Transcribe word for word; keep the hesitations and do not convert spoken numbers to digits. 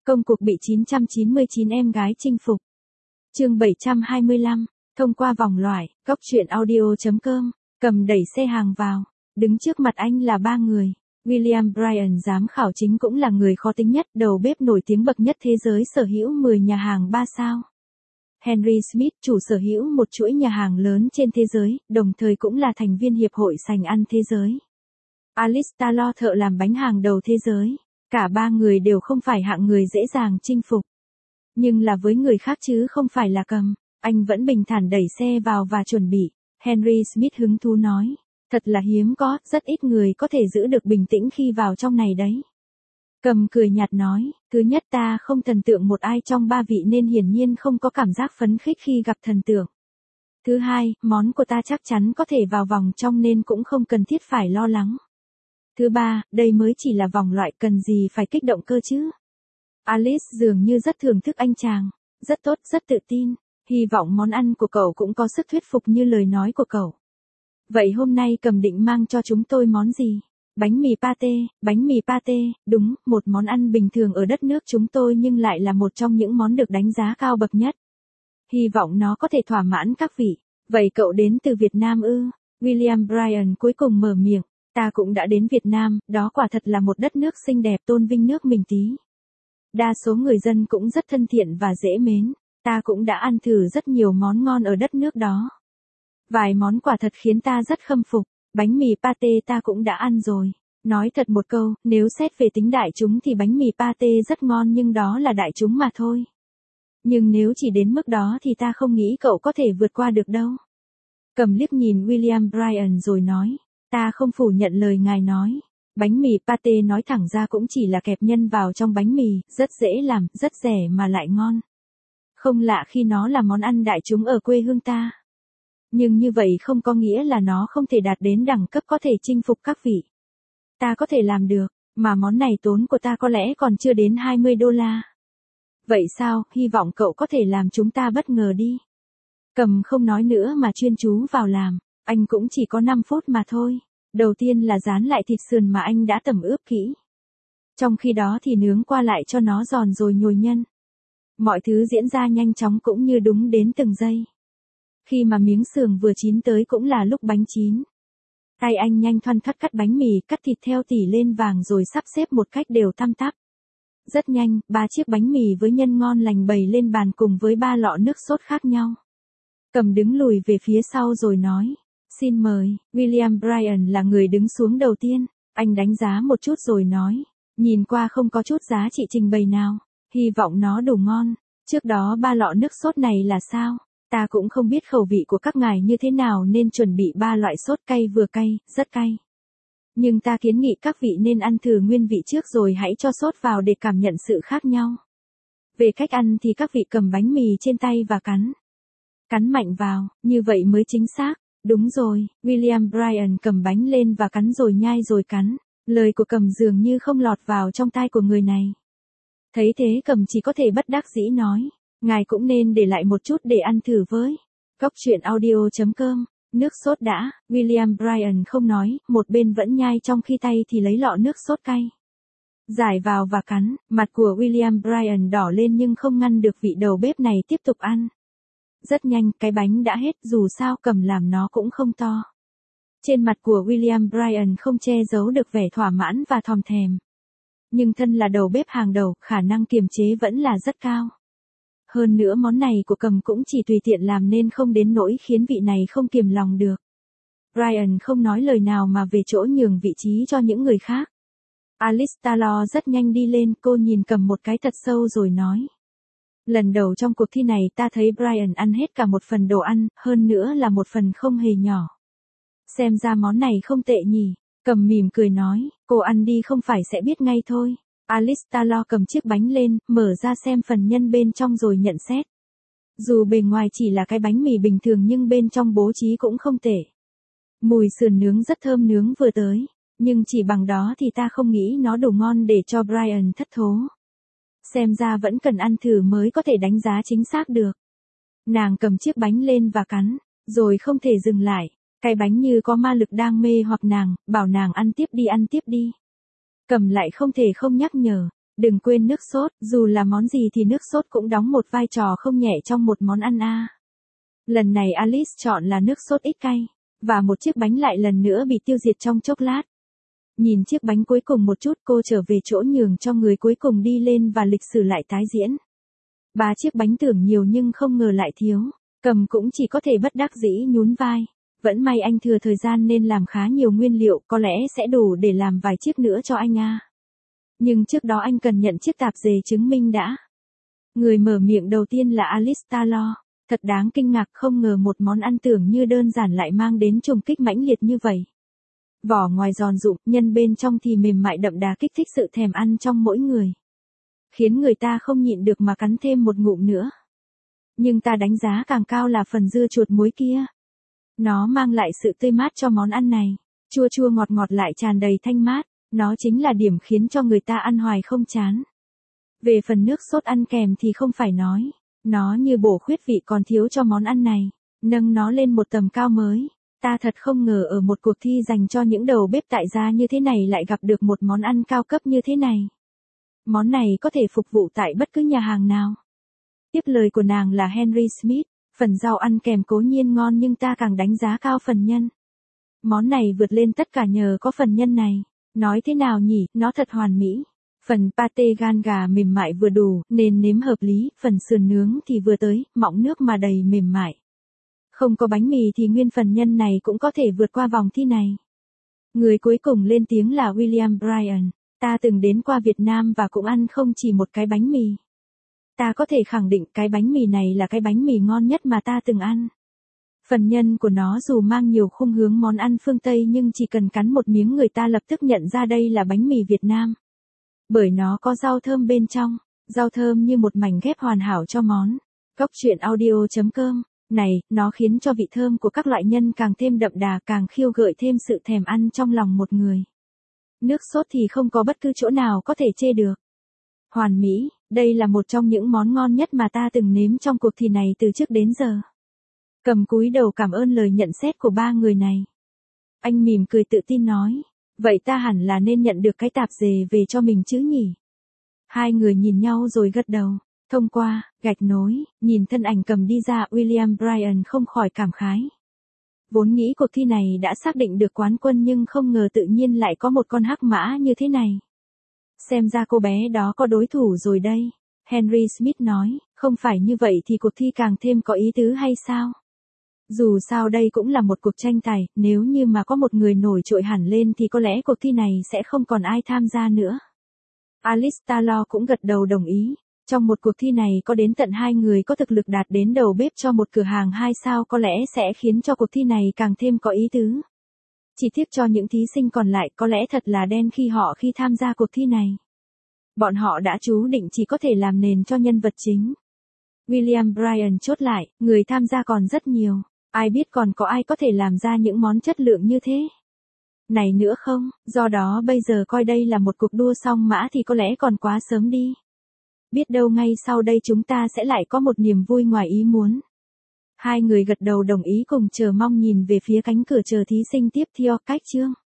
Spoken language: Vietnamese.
Công cuộc bị chín trăm chín mươi chín em gái chinh phục. Chương bảy trăm hai mươi lăm, thông qua vòng loại, góc truyện audio chấm com, Cầm đẩy xe hàng vào, đứng trước mặt anh là ba người. William Bryan giám khảo chính cũng là người khó tính nhất, đầu bếp nổi tiếng bậc nhất thế giới, sở hữu mười nhà hàng ba sao. Henry Smith, chủ sở hữu một chuỗi nhà hàng lớn trên thế giới, đồng thời cũng là thành viên Hiệp hội Sành ăn thế giới. Alice Taylor, thợ làm bánh hàng đầu thế giới. Cả ba người đều không phải hạng người dễ dàng chinh phục. Nhưng là với người khác chứ không phải là Cầm, anh vẫn bình thản đẩy xe vào và chuẩn bị. Henry Smith hứng thú nói, thật là hiếm có, rất ít người có thể giữ được bình tĩnh khi vào trong này đấy. Cầm cười nhạt nói, thứ nhất ta không thần tượng một ai trong ba vị nên hiển nhiên không có cảm giác phấn khích khi gặp thần tượng. Thứ hai, món của ta chắc chắn có thể vào vòng trong nên cũng không cần thiết phải lo lắng. Thứ ba, đây mới chỉ là vòng loại, cần gì phải kích động cơ chứ. Alice dường như rất thưởng thức anh chàng, rất tốt, rất tự tin, hy vọng món ăn của cậu cũng có sức thuyết phục như lời nói của cậu. Vậy hôm nay Cầm định mang cho chúng tôi món gì? Bánh mì pate, bánh mì pate, đúng, một món ăn bình thường ở đất nước chúng tôi nhưng lại là một trong những món được đánh giá cao bậc nhất. Hy vọng nó có thể thỏa mãn các vị. Vậy cậu đến từ Việt Nam ư? William Bryan cuối cùng mở miệng. Ta cũng đã đến Việt Nam, đó quả thật là một đất nước xinh đẹp, tôn vinh nước mình tí. Đa số người dân cũng rất thân thiện và dễ mến, ta cũng đã ăn thử rất nhiều món ngon ở đất nước đó. Vài món quả thật khiến ta rất khâm phục, bánh mì pate ta cũng đã ăn rồi. Nói thật một câu, nếu xét về tính đại chúng thì bánh mì pate rất ngon nhưng đó là đại chúng mà thôi. Nhưng nếu chỉ đến mức đó thì ta không nghĩ cậu có thể vượt qua được đâu. Cầm liếc nhìn William Bryan rồi nói. Ta không phủ nhận lời ngài nói. Bánh mì pate nói thẳng ra cũng chỉ là kẹp nhân vào trong bánh mì, rất dễ làm, rất rẻ mà lại ngon. Không lạ khi nó là món ăn đại chúng ở quê hương ta. Nhưng như vậy không có nghĩa là nó không thể đạt đến đẳng cấp có thể chinh phục các vị. Ta có thể làm được, mà món này tốn của ta có lẽ còn chưa đến hai mươi đô la. Vậy sao, hy vọng cậu có thể làm chúng ta bất ngờ đi. Cầm không nói nữa mà chuyên chú vào làm. Anh cũng chỉ có năm phút mà thôi. Đầu tiên là dán lại thịt sườn mà anh đã tẩm ướp kỹ. Trong khi đó thì nướng qua lại cho nó giòn rồi nhồi nhân. Mọi thứ diễn ra nhanh chóng cũng như đúng đến từng giây. Khi mà miếng sườn vừa chín tới cũng là lúc bánh chín. Tay anh nhanh thoăn thoắt cắt bánh mì, cắt thịt theo tỉ lên vàng rồi sắp xếp một cách đều tăm tắp. Rất nhanh, ba chiếc bánh mì với nhân ngon lành bày lên bàn cùng với ba lọ nước sốt khác nhau. Cầm đứng lùi về phía sau rồi nói. Xin mời, William Bryan là người đứng xuống đầu tiên, anh đánh giá một chút rồi nói, nhìn qua không có chút giá trị trình bày nào, hy vọng nó đủ ngon. Trước đó ba lọ nước sốt này là sao? Ta cũng không biết khẩu vị của các ngài như thế nào nên chuẩn bị ba loại sốt cay vừa cay, rất cay. Nhưng ta kiến nghị các vị nên ăn thử nguyên vị trước rồi hãy cho sốt vào để cảm nhận sự khác nhau. Về cách ăn thì các vị cầm bánh mì trên tay và cắn. Cắn mạnh vào, như vậy mới chính xác. Đúng rồi, William Bryan cầm bánh lên và cắn rồi nhai rồi cắn. Lời của Cầm dường như không lọt vào trong tai của người này. Thấy thế Cầm chỉ có thể bất đắc dĩ nói. Ngài cũng nên để lại một chút để ăn thử với. Góc truyện audio chấm com, nước sốt đã, William Bryan không nói, một bên vẫn nhai trong khi tay thì lấy lọ nước sốt cay. Giải vào và cắn, mặt của William Bryan đỏ lên nhưng không ngăn được vị đầu bếp này tiếp tục ăn. Rất nhanh, cái bánh đã hết, dù sao Cầm làm nó cũng không to. Trên mặt của William Bryan không che giấu được vẻ thỏa mãn và thòm thèm. Nhưng thân là đầu bếp hàng đầu, khả năng kiềm chế vẫn là rất cao. Hơn nữa món này của Cầm cũng chỉ tùy tiện làm nên không đến nỗi khiến vị này không kiềm lòng được. Bryan không nói lời nào mà về chỗ nhường vị trí cho những người khác. Alice Taylor rất nhanh đi lên, cô nhìn Cầm một cái thật sâu rồi nói. Lần đầu trong cuộc thi này ta thấy Bryan ăn hết cả một phần đồ ăn, hơn nữa là một phần không hề nhỏ. Xem ra món này không tệ nhỉ. Cầm mỉm cười nói, cô ăn đi không phải sẽ biết ngay thôi. Alice Taylor cầm chiếc bánh lên, mở ra xem phần nhân bên trong rồi nhận xét. Dù bề ngoài chỉ là cái bánh mì bình thường nhưng bên trong bố trí cũng không tệ. Mùi sườn nướng rất thơm nướng vừa tới, nhưng chỉ bằng đó thì ta không nghĩ nó đủ ngon để cho Bryan thất thố. Xem ra vẫn cần ăn thử mới có thể đánh giá chính xác được. Nàng cầm chiếc bánh lên và cắn, rồi không thể dừng lại. Cái bánh như có ma lực đang mê hoặc nàng, bảo nàng ăn tiếp đi ăn tiếp đi. Cầm lại không thể không nhắc nhở. Đừng quên nước sốt, dù là món gì thì nước sốt cũng đóng một vai trò không nhẹ trong một món ăn a. Lần này Alice chọn là nước sốt ít cay, và một chiếc bánh lại lần nữa bị tiêu diệt trong chốc lát. Nhìn chiếc bánh cuối cùng một chút, cô trở về chỗ nhường cho người cuối cùng đi lên và lịch sử lại tái diễn. Ba chiếc bánh tưởng nhiều nhưng không ngờ lại thiếu, Cầm cũng chỉ có thể bất đắc dĩ nhún vai. Vẫn may anh thừa thời gian nên làm khá nhiều nguyên liệu, có lẽ sẽ đủ để làm vài chiếc nữa cho anh a. Nhưng trước đó anh cần nhận chiếc tạp dề chứng minh đã. Người mở miệng đầu tiên là Alice Taylor. Thật đáng kinh ngạc, không ngờ một món ăn tưởng như đơn giản lại mang đến trùng kích mãnh liệt như vậy. Vỏ ngoài giòn rụm, nhân bên trong thì mềm mại đậm đà, kích thích sự thèm ăn trong mỗi người. Khiến người ta không nhịn được mà cắn thêm một ngụm nữa. Nhưng ta đánh giá càng cao là phần dưa chuột muối kia. Nó mang lại sự tươi mát cho món ăn này. Chua chua ngọt ngọt lại tràn đầy thanh mát. Nó chính là điểm khiến cho người ta ăn hoài không chán. Về phần nước sốt ăn kèm thì không phải nói. Nó như bổ khuyết vị còn thiếu cho món ăn này. Nâng nó lên một tầm cao mới. Ta thật không ngờ ở một cuộc thi dành cho những đầu bếp tại gia như thế này lại gặp được một món ăn cao cấp như thế này. Món này có thể phục vụ tại bất cứ nhà hàng nào. Tiếp lời của nàng là Henry Smith. Phần rau ăn kèm cố nhiên ngon nhưng ta càng đánh giá cao phần nhân. Món này vượt lên tất cả nhờ có phần nhân này. Nói thế nào nhỉ, nó thật hoàn mỹ. Phần pate gan gà mềm mại vừa đủ, nên nếm hợp lý, phần sườn nướng thì vừa tới, mọng nước mà đầy mềm mại. Không có bánh mì thì nguyên phần nhân này cũng có thể vượt qua vòng thi này. Người cuối cùng lên tiếng là William Bryan. Ta từng đến qua Việt Nam và cũng ăn không chỉ một cái bánh mì. Ta có thể khẳng định cái bánh mì này là cái bánh mì ngon nhất mà ta từng ăn. Phần nhân của nó dù mang nhiều khung hướng món ăn phương Tây nhưng chỉ cần cắn một miếng người ta lập tức nhận ra đây là bánh mì Việt Nam. Bởi nó có rau thơm bên trong, rau thơm như một mảnh ghép hoàn hảo cho món. Góc truyện audio chấm com. Này, nó khiến cho vị thơm của các loại nhân càng thêm đậm đà, càng khiêu gợi thêm sự thèm ăn trong lòng một người. Nước sốt thì không có bất cứ chỗ nào có thể chê được. Hoàn mỹ, đây là một trong những món ngon nhất mà ta từng nếm trong cuộc thi này từ trước đến giờ. Cầm cúi đầu cảm ơn lời nhận xét của ba người này. Anh mỉm cười tự tin nói, vậy ta hẳn là nên nhận được cái tạp dề về cho mình chứ nhỉ? Hai người nhìn nhau rồi gật đầu. Thông qua, gạch nối, nhìn thân ảnh Cầm đi ra, William Bryan không khỏi cảm khái. Vốn nghĩ cuộc thi này đã xác định được quán quân nhưng không ngờ tự nhiên lại có một con hắc mã như thế này. Xem ra cô bé đó có đối thủ rồi đây. Henry Smith nói, không phải như vậy thì cuộc thi càng thêm có ý tứ hay sao? Dù sao đây cũng là một cuộc tranh tài, nếu như mà có một người nổi trội hẳn lên thì có lẽ cuộc thi này sẽ không còn ai tham gia nữa. Alice Taylor cũng gật đầu đồng ý. Trong một cuộc thi này có đến tận hai người có thực lực đạt đến đầu bếp cho một cửa hàng hai sao có lẽ sẽ khiến cho cuộc thi này càng thêm có ý tứ. Chỉ tiếc cho những thí sinh còn lại có lẽ thật là đen khi họ khi tham gia cuộc thi này. Bọn họ đã chú định chỉ có thể làm nền cho nhân vật chính. William Bryan chốt lại, người tham gia còn rất nhiều. Ai biết còn có ai có thể làm ra những món chất lượng như thế? Này nữa không, do đó bây giờ coi đây là một cuộc đua song mã thì có lẽ còn quá sớm đi. Biết đâu ngay sau đây chúng ta sẽ lại có một niềm vui ngoài ý muốn. Hai người gật đầu đồng ý cùng chờ mong nhìn về phía cánh cửa chờ thí sinh tiếp theo cách chương.